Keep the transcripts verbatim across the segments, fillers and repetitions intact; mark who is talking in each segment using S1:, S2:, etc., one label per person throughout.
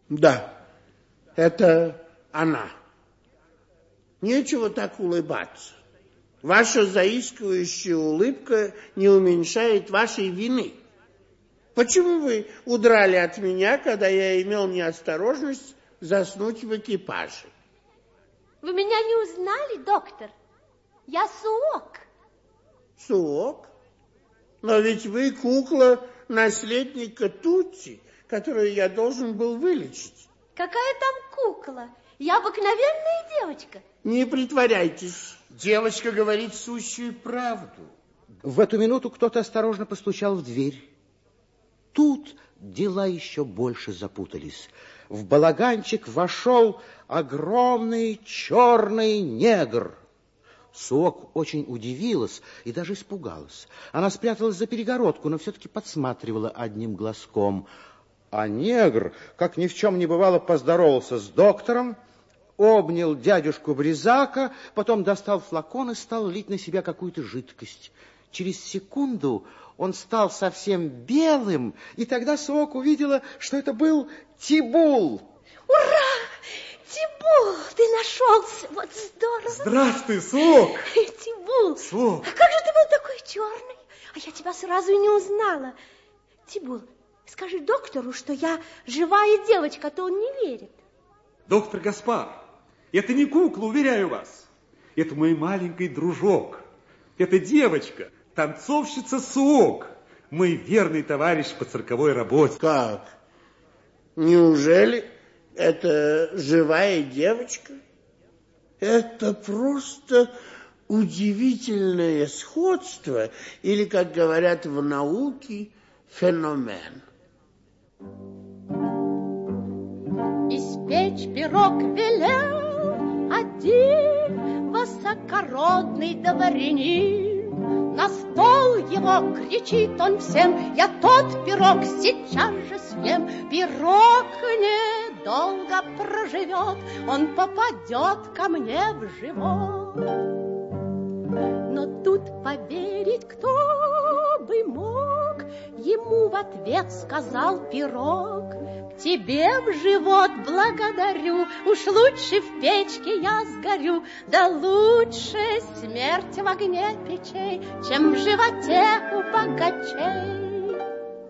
S1: Да, это она. Нечего так улыбаться. Ваша заискивающая улыбка не уменьшает вашей вины. Почему вы удрали от меня, когда я имел неосторожность заснуть в экипаже?
S2: Вы меня не узнали, доктор? Я Суок.
S1: Суок? Но ведь вы кукла наследника Тутти, которую я должен был вылечить.
S2: Какая там кукла? Я обыкновенная девочка.
S1: Не притворяйтесь.
S3: Девочка говорит сущую правду.
S4: В эту минуту кто-то осторожно постучал в дверь. Тут дела еще больше запутались. В балаганчик вошел огромный черный негр. Суок очень удивилась и даже испугалась. Она спряталась за перегородку, но все-таки подсматривала одним глазком. А негр, как ни в чем не бывало, поздоровался с доктором, обнял дядюшку Бризака, потом достал флакон и стал лить на себя какую-то жидкость. Через секунду он стал совсем белым, и тогда Суок увидела, что это был Тибул.
S2: Ура! Тибул, ты нашелся, вот здорово.
S3: Здравствуй, Суок.
S2: Тибул,
S3: Суок.
S2: А как же ты был такой черный? А я тебя сразу и не узнала. Тибул, скажи доктору, что я живая девочка, а то он не верит.
S3: Доктор Гаспар, это не кукла, уверяю вас. Это мой маленький дружок. Это девочка, танцовщица Суок, мой верный товарищ по цирковой работе.
S1: Как? Неужели это живая девочка? Это просто удивительное сходство, или, как говорят в науке, феномен.
S2: Испечь пирог велел один высокородный дворянин. На стол его кричит он всем: я тот пирог сейчас же съем. Пирог недолго проживет, он попадет ко мне в живот. Но тут поверить кто бы мог, ему в ответ сказал пирог: к тебе в живот благодарю, уж лучше в печке я сгорю, да лучше смерть в огне печей, чем в животе у богачей.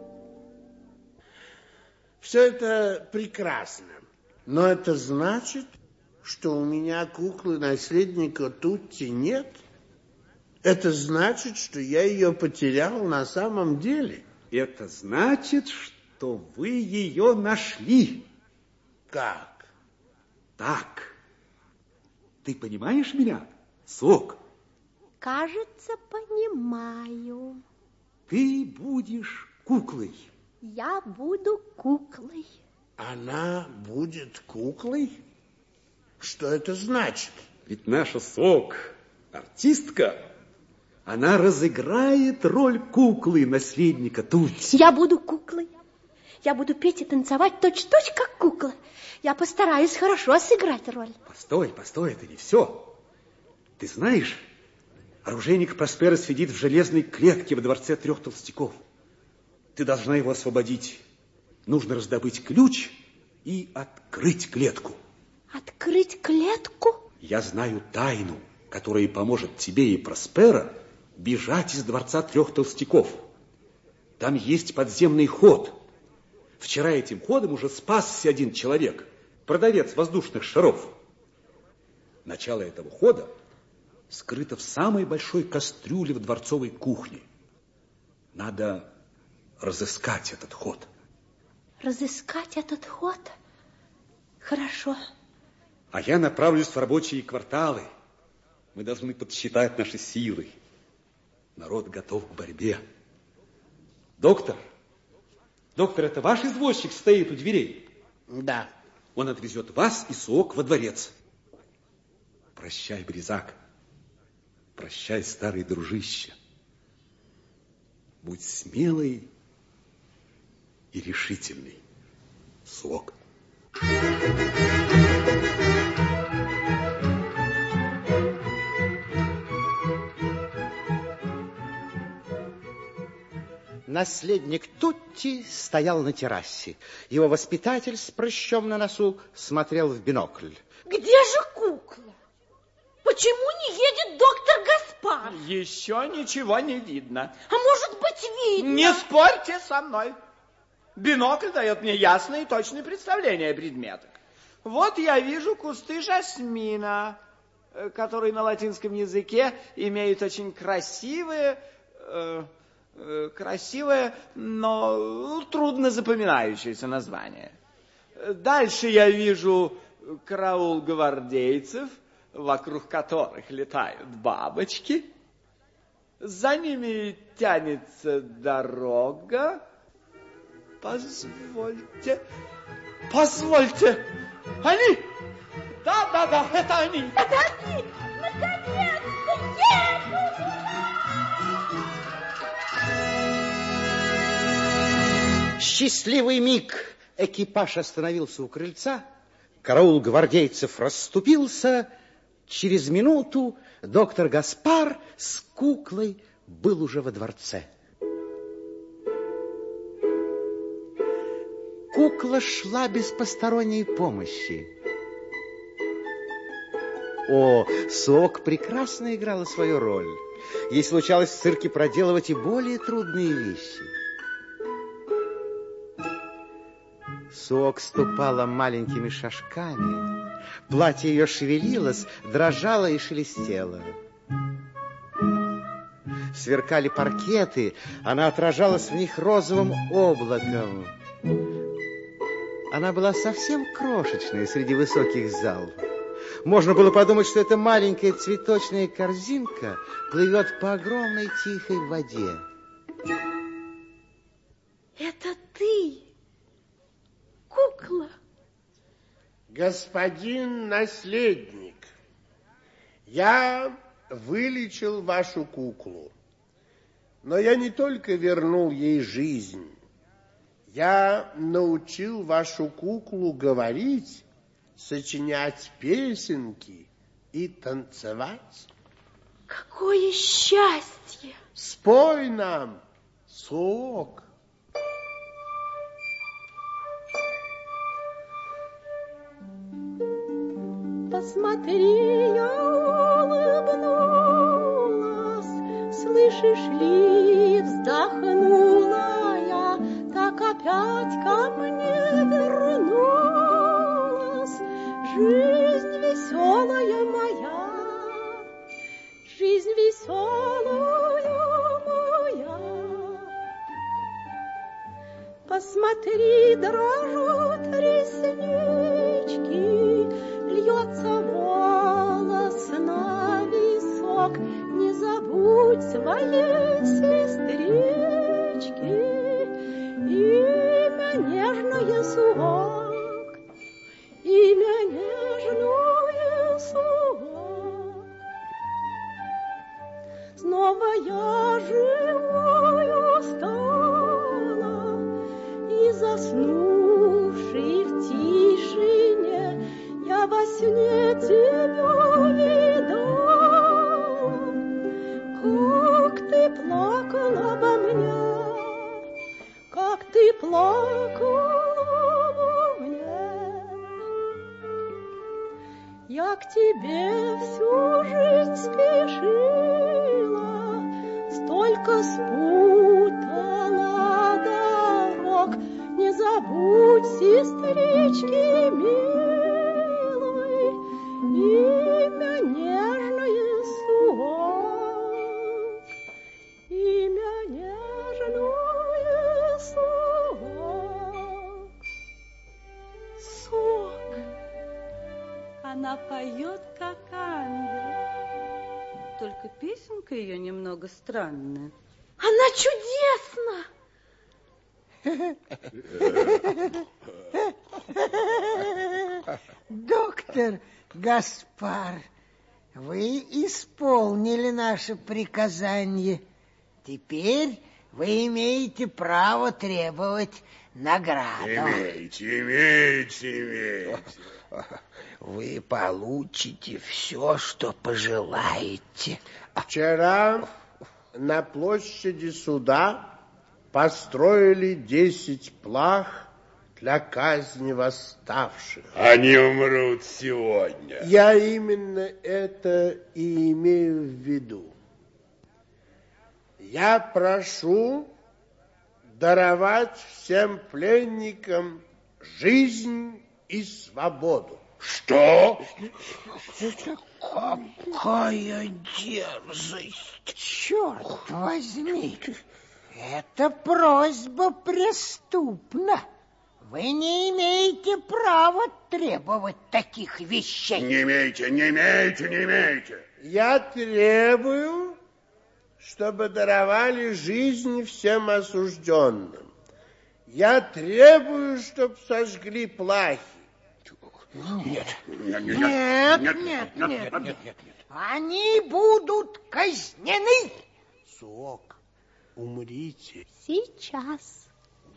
S1: Все это прекрасно, но это значит, что у меня куклы наследника Тутти нет? Это значит, что я ее потерял на самом деле?
S3: Это значит, что вы ее нашли.
S1: Как?
S3: Так. Ты понимаешь меня, Суок?
S2: Кажется, понимаю.
S3: Ты будешь куклой.
S2: Я буду куклой.
S1: Она будет куклой? Что это значит?
S3: Ведь наша Суок артистка. Она разыграет роль куклы наследника Тутти.
S2: Я буду куклой. Я буду петь и танцевать точь-в-точь, как кукла. Я постараюсь хорошо сыграть роль.
S3: Постой, постой, это не все. Ты знаешь, оружейник Просперо сидит в железной клетке во дворце трех толстяков. Ты должна его освободить. Нужно раздобыть ключ и открыть клетку.
S2: Открыть клетку?
S3: Я знаю тайну, которая поможет тебе и Просперо бежать из дворца трех толстяков. Там есть подземный ход. Вчера этим ходом уже спасся один человек, продавец воздушных шаров. Начало этого хода скрыто в самой большой кастрюле в дворцовой кухне. Надо разыскать этот ход.
S2: Разыскать этот ход? Хорошо.
S3: А я направлюсь в рабочие кварталы. Мы должны подсчитать наши силы. Народ готов к борьбе. Доктор, доктор, это ваш извозчик стоит у дверей?
S1: Да.
S3: Он отвезет вас и Суок во дворец. Прощай, Бризак. Прощай, старый дружище. Будь смелый и решительный, Суок.
S4: Наследник Тутти стоял на террасе. Его воспитатель с прыщом на носу смотрел в бинокль.
S2: Где же кукла? Почему не едет доктор Гаспар?
S5: Еще ничего не видно.
S2: А может быть, видно?
S5: Не спорьте со мной. Бинокль дает мне ясное и точное представление о предметах. Вот я вижу кусты жасмина, которые на латинском языке имеют очень красивые, э, э, красивое, но трудно запоминающееся название. Дальше я вижу караул гвардейцев, вокруг которых летают бабочки. За ними тянется дорога. Позвольте, позвольте, они? Да, да, да, это они.
S2: Это они, наконец-то едут.
S4: Счастливый миг. Экипаж остановился у крыльца. Караул гвардейцев расступился. Через минуту доктор Гаспар с куклой был уже во дворце. Кукла шла без посторонней помощи. О, Сок прекрасно играла свою роль. Ей случалось в цирке проделывать и более трудные вещи. Сок ступала маленькими шажками. Платье ее шевелилось, дрожало и шелестело. Сверкали паркеты, она отражалась в них розовым облаком. Она была совсем крошечной среди высоких залов. Можно было подумать, что эта маленькая цветочная корзинка плывет по огромной тихой воде.
S2: Это ты, кукла?
S1: Господин наследник, я вылечил вашу куклу, но я не только вернул ей жизнь, я научил вашу куклу говорить, сочинять песенки и танцевать.
S2: Какое счастье!
S1: Спой нам, Сок.
S2: Посмотри, я улыбнулась, слышишь ли, вздохнула я, так опять ко мне вернулась жизнь веселая моя, жизнь веселая моя. Посмотри, дрожат реснички, льется волос на висок, не забудь своей сестрички, имя нежное Сок, имя нежное Сок. Снова я живою стала, и заснувший в тишине я во сне тебя видала, как ты плакала обо мне, как ты плакала обо мне. Я к тебе всю жизнь спешила, столько спутала дорог, не забудь, сестрички милой, имя нежное Сок, имя нежное Сок. Сок.
S6: Она поет, как ангел. Только песенка ее немного странная.
S2: Она чудесна!
S7: Доктор Гаспар, вы исполнили наше приказание. Теперь вы имеете право требовать награду.
S1: Имейте, имейте, имейте.
S7: Вы получите все, что пожелаете.
S1: Вчера на площади суда построили десять плах для казни восставших.
S8: Они умрут сегодня.
S1: Я именно это и имею в виду. Я прошу даровать всем пленникам жизнь и свободу.
S8: Что?
S7: Какая дерзость! Черт возьми! Эта просьба преступна. Вы не имеете права требовать таких вещей.
S8: Не имеете, не имеете, не имеете.
S1: Я требую, чтобы даровали жизнь всем осужденным. Я требую, чтобы сожгли плахи.
S7: Нет, нет, нет, нет, нет, нет, нет, нет, нет. Они будут казнены.
S1: Сок, умрите.
S2: Сейчас.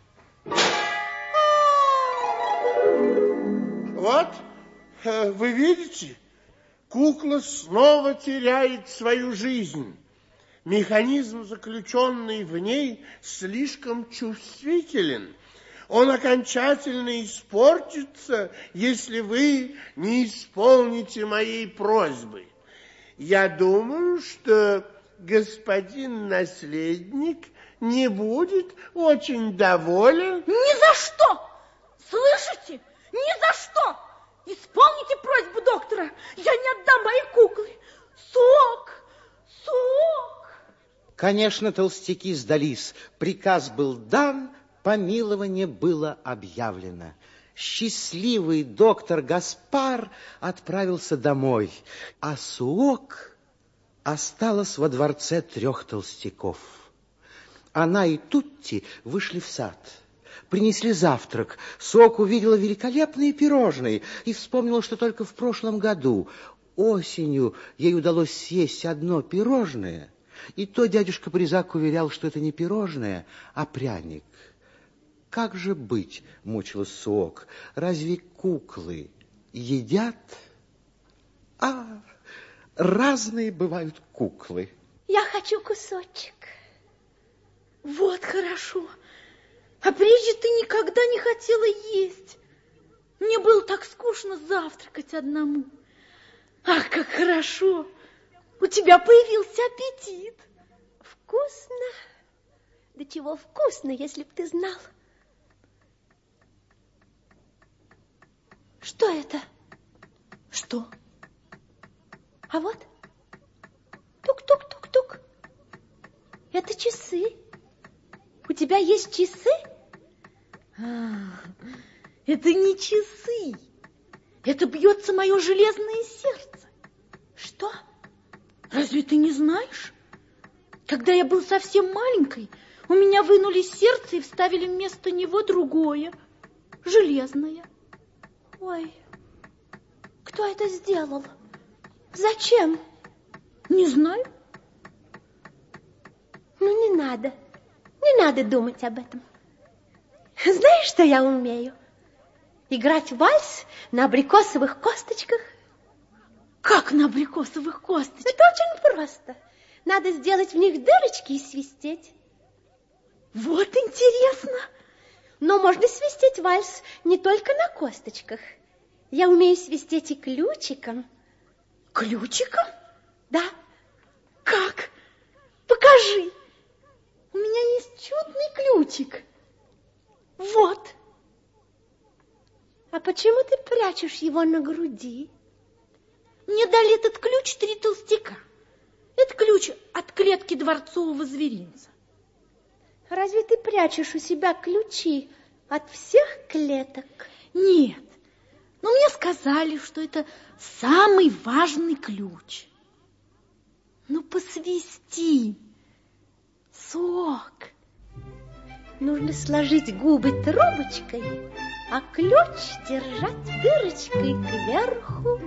S1: Вот, вы видите, кукла снова теряет свою жизнь. Механизм, заключенный в ней, слишком чувствителен. Он окончательно испортится, если вы не исполните моей просьбы. Я думаю, что господин наследник не будет очень доволен.
S6: Ни за что! Слышите? Ни за что! Исполните просьбу доктора. Я не отдам мои куклы. Сок! Сок!
S4: Конечно, толстяки сдались. Приказ был дан, помилование было объявлено. Счастливый доктор Гаспар отправился домой, а Суок осталась во дворце трех толстяков. Она и Тутти вышли в сад, принесли завтрак. Суок увидела великолепные пирожные и вспомнила, что только в прошлом году осенью ей удалось съесть одно пирожное, и то дядюшка Призак уверял, что это не пирожное, а пряник. Как же быть, мучилась Суок, разве куклы едят? А, разные бывают куклы.
S2: Я хочу кусочек.
S6: Вот хорошо. А прежде ты никогда не хотела есть. Мне было так скучно завтракать одному. Ах, как хорошо. У тебя появился аппетит.
S2: Вкусно. Да чего вкусно, если б ты знал. Что это?
S6: Что?
S2: А вот. Тук-тук-тук-тук. Это часы. У тебя есть часы?
S6: А, это не часы. Это бьется мое железное сердце.
S2: Что?
S6: Разве ты не знаешь? Когда я был совсем маленькой, у меня вынули сердце и вставили вместо него другое, железное.
S2: Ой, кто это сделал? Зачем?
S6: Не знаю.
S2: Ну, не надо. Не надо думать об этом. Знаешь, что я умею? Играть вальс на абрикосовых косточках.
S6: Как на абрикосовых косточках?
S2: Это очень просто. Надо сделать в них дырочки и свистеть.
S6: Вот интересно.
S2: Но можно свистеть вальс не только на косточках. Я умею свистеть и ключиком.
S6: Ключиком?
S2: Да.
S6: Как? Покажи. У меня есть чудный ключик. Вот.
S2: А почему ты прячешь его на груди?
S6: Мне дали этот ключ три толстяка. Это ключ от клетки дворцового зверинца.
S2: Разве ты прячешь у себя ключи от всех клеток?
S6: Нет. Но мне сказали, что это самый важный ключ. Ну, посвисти. Сок.
S2: Нужно сложить губы трубочкой, а ключ держать дырочкой кверху.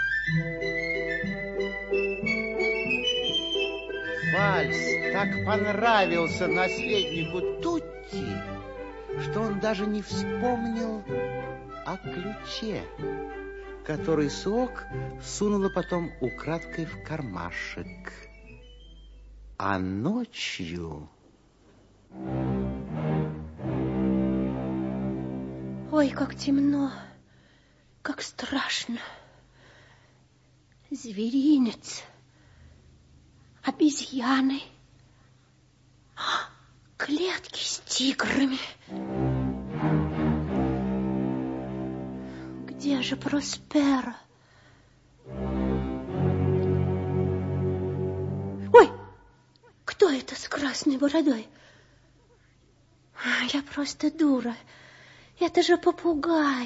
S4: Вальс так понравился наследнику Тутти, что он даже не вспомнил о ключе, который Суок сунула потом украдкой в кармашек. А ночью...
S2: Ой, как темно, как страшно. Зверинец, обезьяны, клетки с тиграми. Где же Проспера? Ой, кто это с красной бородой? Я просто дура. Это же попугай.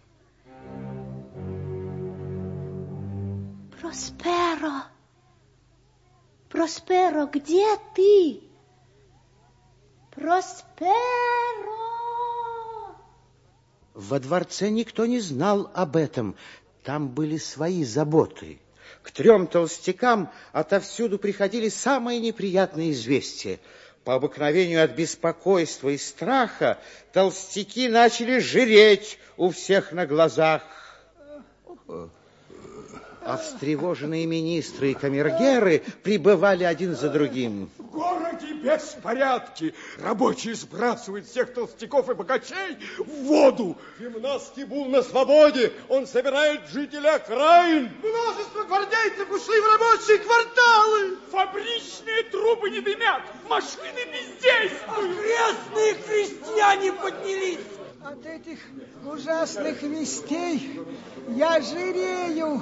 S2: Просперо. Просперо, где ты? Просперо!
S4: Во дворце никто не знал об этом. Там были свои заботы. К трем толстякам отовсюду приходили самые неприятные известия. По обыкновению от беспокойства и страха толстяки начали жиреть у всех на глазах. А встревоженные министры и камергеры прибывали один за другим.
S9: В городе беспорядки. Рабочие сбрасывают всех толстяков и богачей в воду. Гимнасский бул на свободе. Он собирает жителей окраин. Множество гвардейцев ушли в рабочие кварталы. Фабричные трубы не дымят. Машины бездействуют.
S7: Окрестные крестьяне поднялись. От этих ужасных вестей я жирею.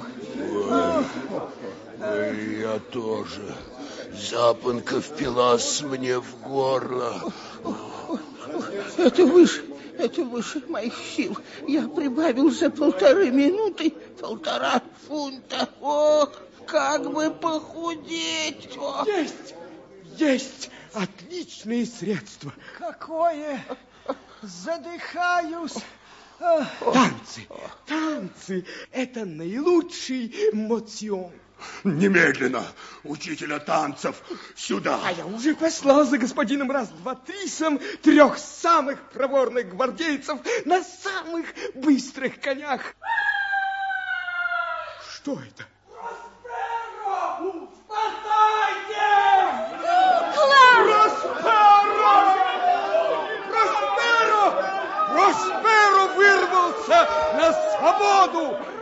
S8: Я тоже. Запонка впилась мне в горло.
S7: Это выше, это выше моих сил. Я прибавил за полторы минуты полтора фунта. Ох, как бы похудеть. Ох.
S9: Есть, есть отличные средства.
S7: Какое? Задыхаюсь.
S9: Танцы, танцы – это наилучший моцион.
S8: Немедленно учителя танцев сюда.
S9: А я уже послал за господином раз-два-трисом трех самых проворных гвардейцев на самых быстрых конях. Что это? Просперо! Спасайте! Просперо! Просперо! Просперо вырвался на свободу!